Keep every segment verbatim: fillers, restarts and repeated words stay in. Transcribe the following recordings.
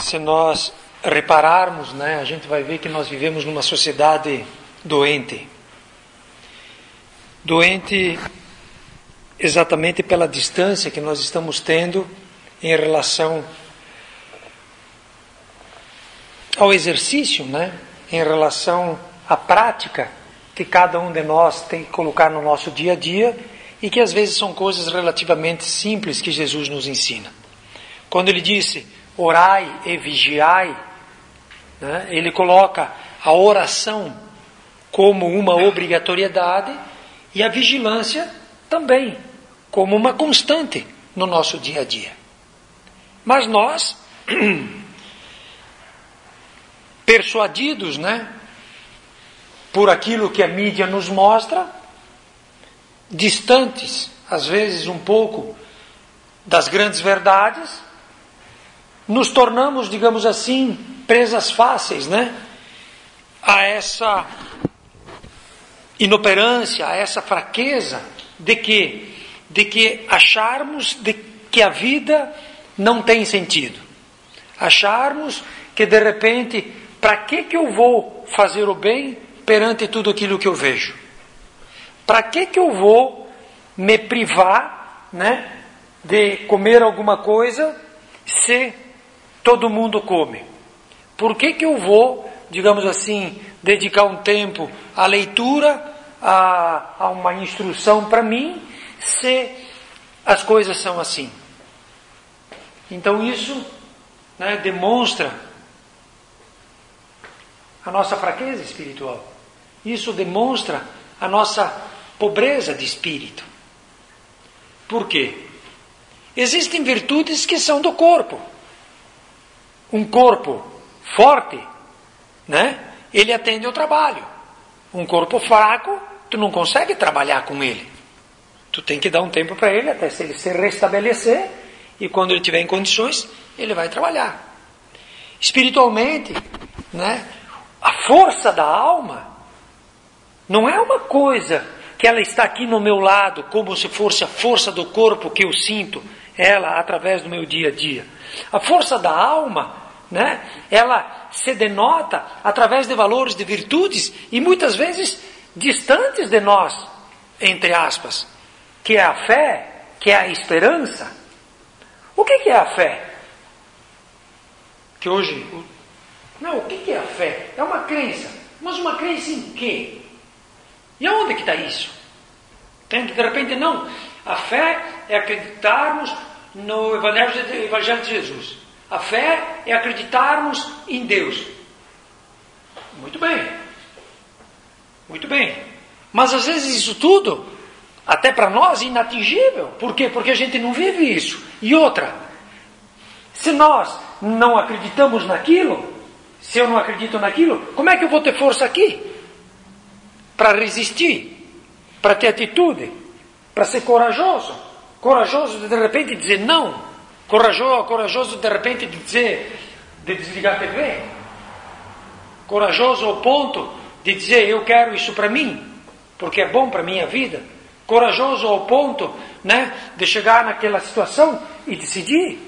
se nós repararmos, né, a gente vai ver que nós vivemos numa sociedade doente. Doente exatamente pela distância que nós estamos tendo em relação ao exercício, né, em relação à prática que cada um de nós tem que colocar no nosso dia a dia e que às vezes são coisas relativamente simples que Jesus nos ensina. Quando ele disse, orai e vigiai, né, ele coloca a oração como uma obrigatoriedade e a vigilância também como uma constante no nosso dia a dia. Mas nós, persuadidos, né, por aquilo que a mídia nos mostra, distantes, às vezes um pouco, das grandes verdades, nos tornamos, digamos assim, presas fáceis, né, a essa inoperância, a essa fraqueza de que, de que acharmos de que a vida não tem sentido. Acharmos que de repente, para que que eu vou fazer o bem perante tudo aquilo que eu vejo? Para que que eu vou me privar, né, de comer alguma coisa se todo mundo come? Por que que eu vou, digamos assim, dedicar um tempo à leitura, a, a uma instrução para mim, se as coisas são assim? Então isso, né, demonstra a nossa fraqueza espiritual. Isso demonstra a nossa pobreza de espírito. Por quê? Existem virtudes que são do corpo. Um corpo forte, né, ele atende ao trabalho. Um corpo fraco, tu não consegue trabalhar com ele. Tu tem que dar um tempo para ele até se ele se restabelecer, e quando ele tiver em condições, ele vai trabalhar. Espiritualmente, né, a força da alma não é uma coisa que ela está aqui no meu lado, como se fosse a força do corpo que eu sinto ela através do meu dia a dia. A força da alma, né, ela se denota através de valores, de virtudes, e muitas vezes distantes de nós, entre aspas, que é a fé, que é a esperança. O que que é a fé? Que hoje... Não, o que que é a fé? É uma crença. Mas uma crença em quê? E aonde que está isso? Tem que, de repente, não. A fé é acreditarmos no Evangelho de, Evangelho de Jesus. A fé é acreditarmos em Deus. Muito bem. Muito bem. Mas às vezes isso tudo, até para nós, é inatingível. Por quê? Porque a gente não vive isso. E outra, se nós não acreditamos naquilo, se eu não acredito naquilo, como é que eu vou ter força aqui? Para resistir, para ter atitude, para ser corajoso. Corajoso de, de repente dizer não. Corajoso, corajoso de repente de dizer, de desligar a T V. Corajoso ao ponto de dizer eu quero isso para mim, porque é bom para a minha vida. Corajoso ao ponto, né, de chegar naquela situação e decidir.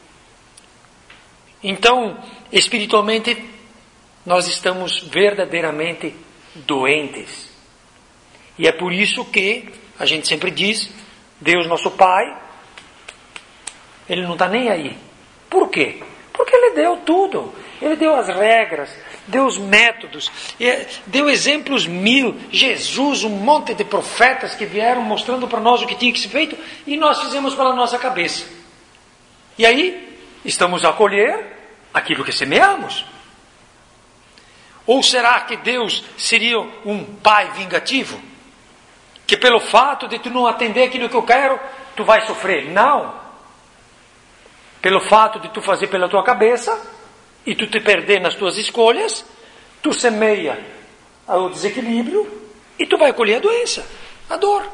Então, espiritualmente, nós estamos verdadeiramente doentes. E é por isso que a gente sempre diz, Deus nosso Pai, Ele não está nem aí. Por quê? Porque Ele deu tudo. Ele deu as regras, deu os métodos, deu exemplos mil. Jesus, um monte de profetas que vieram mostrando para nós o que tinha que ser feito, e nós fizemos pela nossa cabeça. E aí, estamos a colher aquilo que semeamos. Ou será que Deus seria um pai vingativo? Que pelo fato de tu não atender aquilo que eu quero, tu vai sofrer? Não. Pelo fato de tu fazer pela tua cabeça e tu te perder nas tuas escolhas, tu semeia o desequilíbrio e tu vai colher a doença, a dor.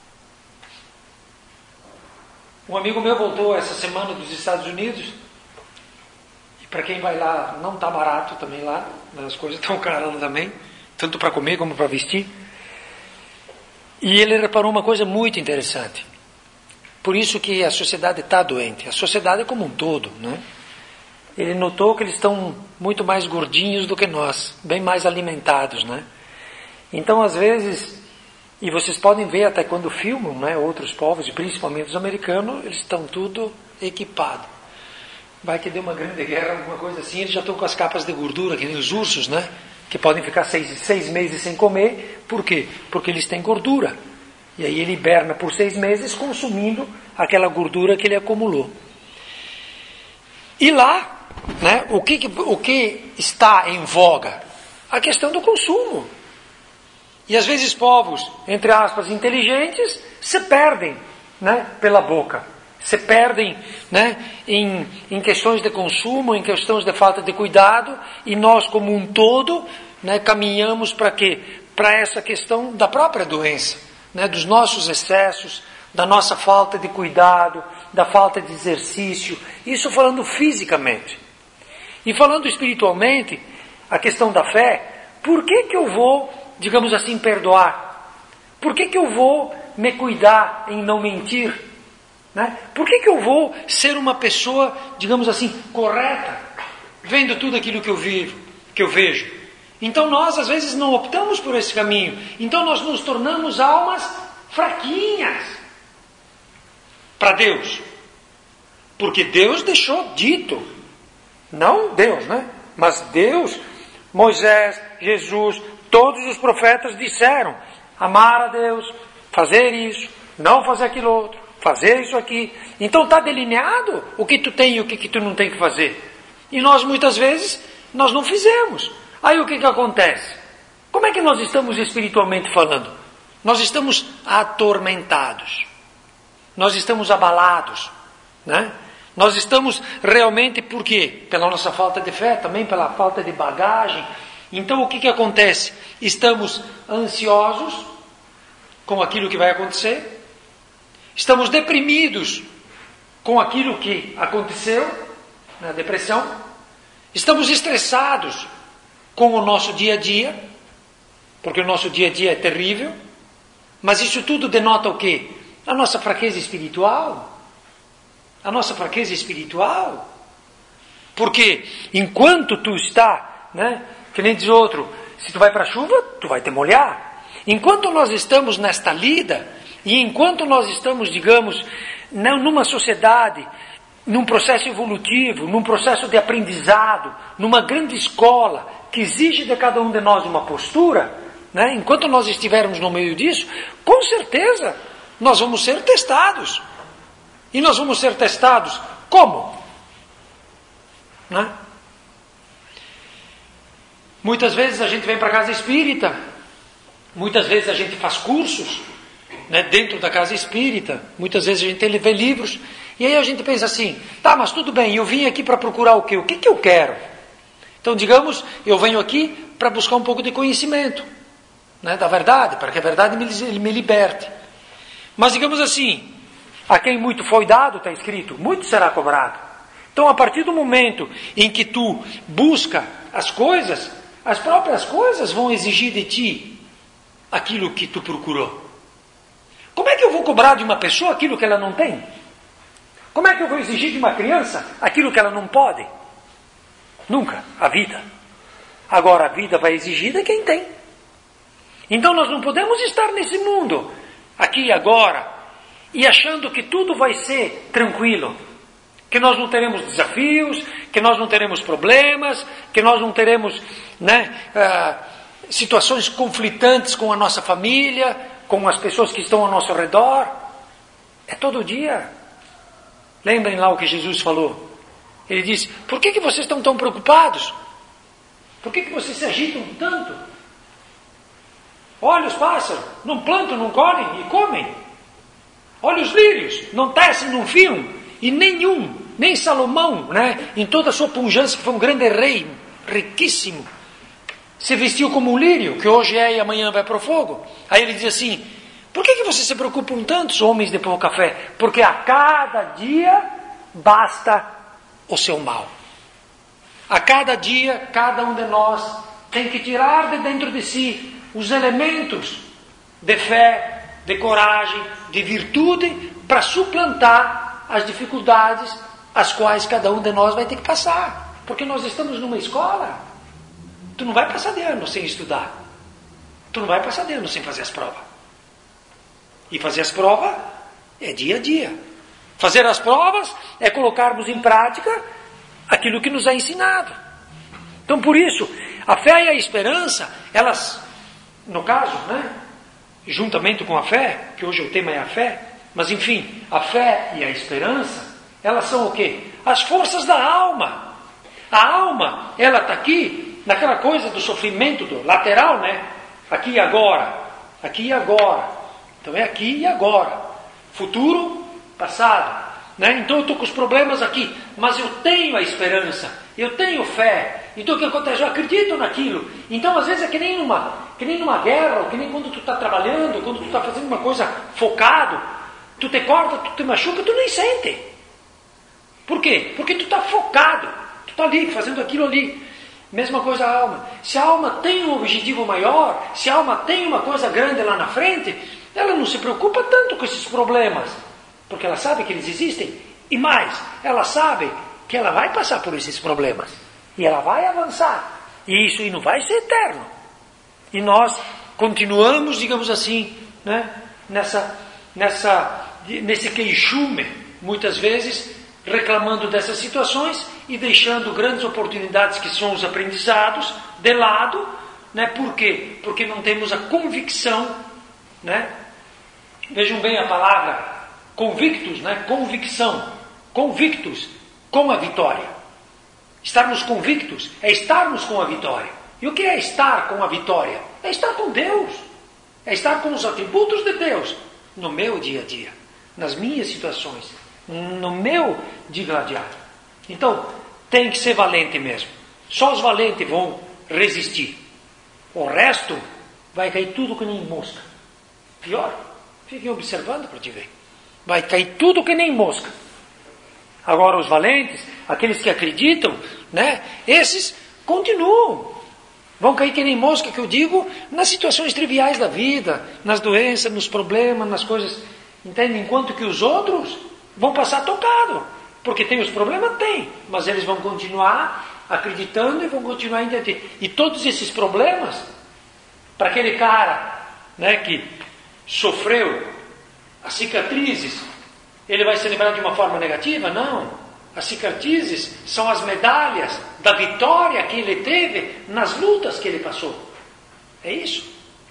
Um amigo meu voltou essa semana dos Estados Unidos. Para quem vai lá, não está barato também lá, as coisas estão caras também, tanto para comer como para vestir. E ele reparou uma coisa muito interessante. Por isso que a sociedade está doente, a sociedade como um todo, né? ele notou que eles estão muito mais gordinhos do que nós, bem mais alimentados, né? Então, às vezes, e vocês podem ver até quando filmam, né, outros povos, e principalmente os americanos, eles estão tudo equipados. Vai que dê uma grande guerra, alguma coisa assim, eles já estão com as capas de gordura, que nem os ursos, né? Que podem ficar seis, seis meses sem comer. Por quê? Porque eles têm gordura. E aí ele hiberna por seis meses consumindo aquela gordura que ele acumulou. E lá, né, o, que, o que está em voga? A questão do consumo. E às vezes povos, entre aspas, inteligentes, se perdem, né, pela boca. Se perdem, né, em, em questões de consumo, em questões de falta de cuidado, e nós como um todo, né, caminhamos para quê? Para essa questão da própria doença, né, dos nossos excessos, da nossa falta de cuidado, da falta de exercício, isso falando fisicamente. E falando espiritualmente, a questão da fé, por que que eu vou, digamos assim, perdoar? Por que que eu vou me cuidar em não mentir? Né? Por que que eu vou ser uma pessoa, digamos assim, correta, vendo tudo aquilo que eu vivo, que eu vejo? Então nós às vezes não optamos por esse caminho. Então nós nos tornamos almas fraquinhas para Deus. Porque Deus deixou dito, não Deus, né? Mas Deus, Moisés, Jesus, todos os profetas disseram amar a Deus, fazer isso, não fazer aquilo outro, fazer isso aqui. Então está delineado o que tu tem e o que, que tu não tem que fazer. E nós muitas vezes, nós não fizemos. Aí o que, que acontece? Como é que nós estamos espiritualmente falando? Nós estamos atormentados. Nós estamos abalados, né? Nós estamos realmente, por quê? Pela nossa falta de fé, também pela falta de bagagem. Então o que, que acontece? Estamos ansiosos com aquilo que vai acontecer. Estamos deprimidos com aquilo que aconteceu, na depressão. Estamos estressados com o nosso dia a dia, porque o nosso dia a dia é terrível. Mas isso tudo denota o quê? A nossa fraqueza espiritual. A nossa fraqueza espiritual. Porque enquanto tu está, né, que nem diz outro, se tu vai para a chuva, tu vai te molhar. Enquanto nós estamos nesta lida, e enquanto nós estamos, digamos, numa sociedade, num processo evolutivo, num processo de aprendizado, numa grande escola, que exige de cada um de nós uma postura, né, enquanto nós estivermos no meio disso, com certeza nós vamos ser testados. E nós vamos ser testados como? Né? Muitas vezes a gente vem para a casa espírita, muitas vezes a gente faz cursos, né, dentro da casa espírita, muitas vezes a gente lê livros, e aí a gente pensa assim, tá, mas tudo bem, eu vim aqui para procurar o quê? O que que eu quero? Então, digamos, eu venho aqui para buscar um pouco de conhecimento, né, da verdade, para que a verdade me, me liberte. Mas digamos assim, a quem muito foi dado, está escrito, muito será cobrado. Então, a partir do momento em que tu busca as coisas, as próprias coisas vão exigir de ti aquilo que tu procurou. Como é que eu vou cobrar de uma pessoa aquilo que ela não tem? Como é que eu vou exigir de uma criança aquilo que ela não pode? Nunca. A vida. Agora, a vida vai exigir de quem tem. Então, nós não podemos estar nesse mundo, aqui e agora, e achando que tudo vai ser tranquilo, que nós não teremos desafios, que nós não teremos problemas, que nós não teremos, né, uh, situações conflitantes com a nossa família, com as pessoas que estão ao nosso redor. É todo dia. Lembrem lá o que Jesus falou. Ele disse, por que, que vocês estão tão preocupados? Por que, que vocês se agitam tanto? Olha os pássaros, não plantam, não colhem e comem. Olha os lírios, não tecem, não fiam, e nenhum, nem Salomão, né, em toda a sua pujança, que foi um grande rei, riquíssimo, se vestiu como um lírio, que hoje é e amanhã vai para o fogo. Aí ele diz assim, por que, que vocês se preocupam tantos, homens de pouca fé? Porque a cada dia basta o seu mal. A cada dia, cada um de nós tem que tirar de dentro de si os elementos de fé, de coragem, de virtude, para suplantar as dificuldades as quais cada um de nós vai ter que passar. Porque nós estamos numa escola. Tu não vai passar de ano sem estudar. Tu não vai passar de ano sem fazer as provas. E fazer as provas é dia a dia. Fazer as provas é colocarmos em prática aquilo que nos é ensinado. Então, por isso, a fé e a esperança, elas, no caso, né, juntamente com a fé, que hoje o tema é a fé, mas enfim, a fé e a esperança, elas são o quê? As forças da alma. A alma, ela está aqui, naquela coisa do sofrimento do lateral, né? Aqui e agora. Aqui e agora. Então é aqui e agora. Futuro, passado. Né? Então eu estou com os problemas aqui, mas eu tenho a esperança, eu tenho fé. Então o que acontece? Eu acredito naquilo. Então às vezes é que nem numa, que nem numa guerra, ou que nem quando tu está trabalhando, quando tu está fazendo uma coisa focado, tu te corta, tu te machuca, tu nem sente. Por quê? Porque tu está focado, tu está ali fazendo aquilo ali. Mesma coisa a alma. Se a alma tem um objetivo maior, se a alma tem uma coisa grande lá na frente, ela não se preocupa tanto com esses problemas. Porque ela sabe que eles existem. E mais, ela sabe que ela vai passar por esses problemas. E ela vai avançar. E isso aí não vai ser eterno. E nós continuamos, digamos assim, né, nessa, nessa, nesse queixume, muitas vezes, reclamando dessas situações e deixando grandes oportunidades que são os aprendizados de lado. Né, por quê? Porque não temos a convicção. Né? Vejam bem a palavra convictos, né? Convicção, convictos com a vitória. Estarmos convictos é estarmos com a vitória. E o que é estar com a vitória? É estar com Deus, é estar com os atributos de Deus no meu dia a dia, nas minhas situações, no meu digladiar. Então, tem que ser valente mesmo. Só os valentes vão resistir. O resto vai cair tudo que nem mosca. Pior, fiquem observando para te ver. Vai cair tudo que nem mosca. Agora os valentes, aqueles que acreditam, né, esses continuam. Vão cair que nem mosca, que eu digo, nas situações triviais da vida, nas doenças, nos problemas, nas coisas. Entende? Enquanto que os outros vão passar tocado. Porque tem os problemas? Tem. Mas eles vão continuar acreditando e vão continuar entendendo. E todos esses problemas, para aquele cara, né, que sofreu as cicatrizes, ele vai se lembrar de uma forma negativa? Não. As cicatrizes são as medalhas da vitória que ele teve nas lutas que ele passou. É isso.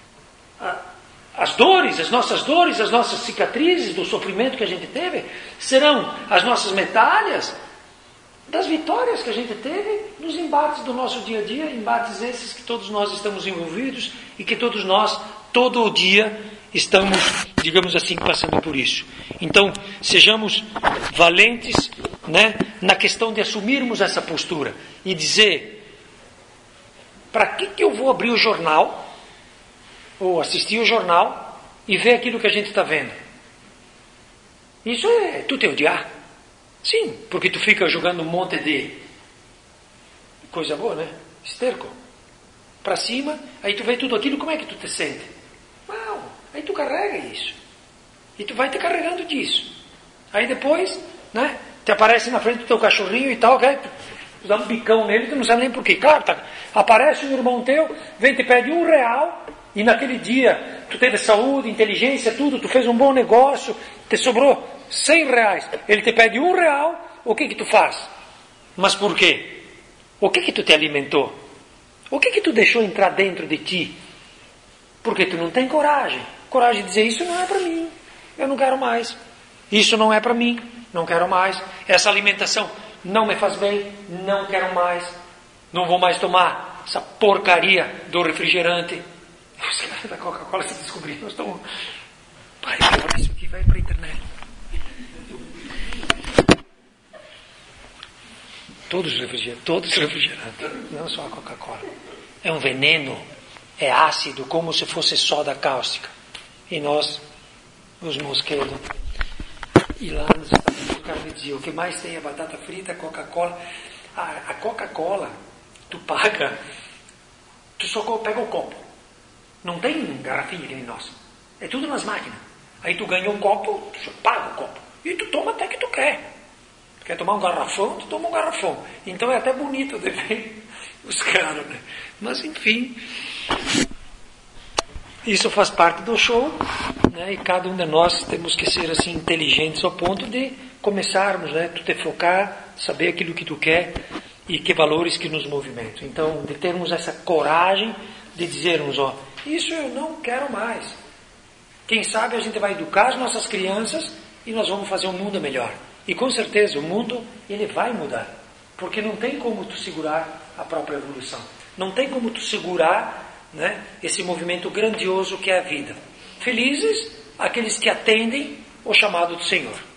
As dores, as nossas dores, as nossas cicatrizes do sofrimento que a gente teve, serão as nossas medalhas das vitórias que a gente teve nos embates do nosso dia a dia, embates esses que todos nós estamos envolvidos e que todos nós, todo o dia, estamos, digamos assim, passando por isso. Então, sejamos valentes, né, na questão de assumirmos essa postura e dizer: para que, que eu vou abrir o jornal ou assistir o jornal e ver aquilo que a gente está vendo? Isso é tu te odiar. Sim, porque tu fica jogando um monte de coisa boa, né? Esterco para cima, aí tu vê tudo aquilo, como é que tu te sente? Uau! Aí tu carrega isso. E tu vai te carregando disso. Aí depois, né, te aparece na frente do teu cachorrinho e tal, okay? Tu dá um bicão nele, tu não sabe nem porquê. Claro, tá, aparece um irmão teu, vem e te pede um real, e naquele dia tu teve saúde, inteligência, tudo, tu fez um bom negócio, te sobrou cem reais. Ele te pede um real, o que que tu faz? Mas por quê? O que que tu te alimentou? O que que tu deixou entrar dentro de ti? Porque tu não tem coragem. Coragem de dizer: isso não é para mim, eu não quero mais. Isso não é para mim, não quero mais. Essa alimentação não me faz bem, não quero mais. Não vou mais tomar essa porcaria do refrigerante. Os caras da Coca-Cola se descobriram, nós estamos... Pai, isso aqui vai para a internet. Todos os refrigerantes, todos os refrigerantes, não só a Coca-Cola. É um veneno, é ácido, como se fosse soda cáustica. E nós, os mosquedos, e lá nos Estados Unidos, o cara me dizia: o que mais tem é batata frita, Coca-Cola. A, a Coca-Cola, tu paga, tu só pega o copo. Não tem garrafinha que nem nós. É tudo nas máquinas. Aí tu ganha um copo, tu só paga o copo. E tu toma até que tu quer. Quer tomar um garrafão? Tu toma um garrafão. Então é até bonito de ver os caras, né? Mas enfim, isso faz parte do show, né? E cada um de nós temos que ser assim inteligentes ao ponto de começarmos, né? Tu te focar, saber aquilo que tu quer e que valores que nos movimentam. Então, de termos essa coragem de dizermos, ó, isso eu não quero mais. Quem sabe a gente vai educar as nossas crianças e nós vamos fazer um mundo melhor. E com certeza o mundo ele vai mudar, porque não tem como tu segurar a própria evolução. Não tem como tu segurar, né, esse movimento grandioso que é a vida. Felizes aqueles que atendem o chamado do Senhor.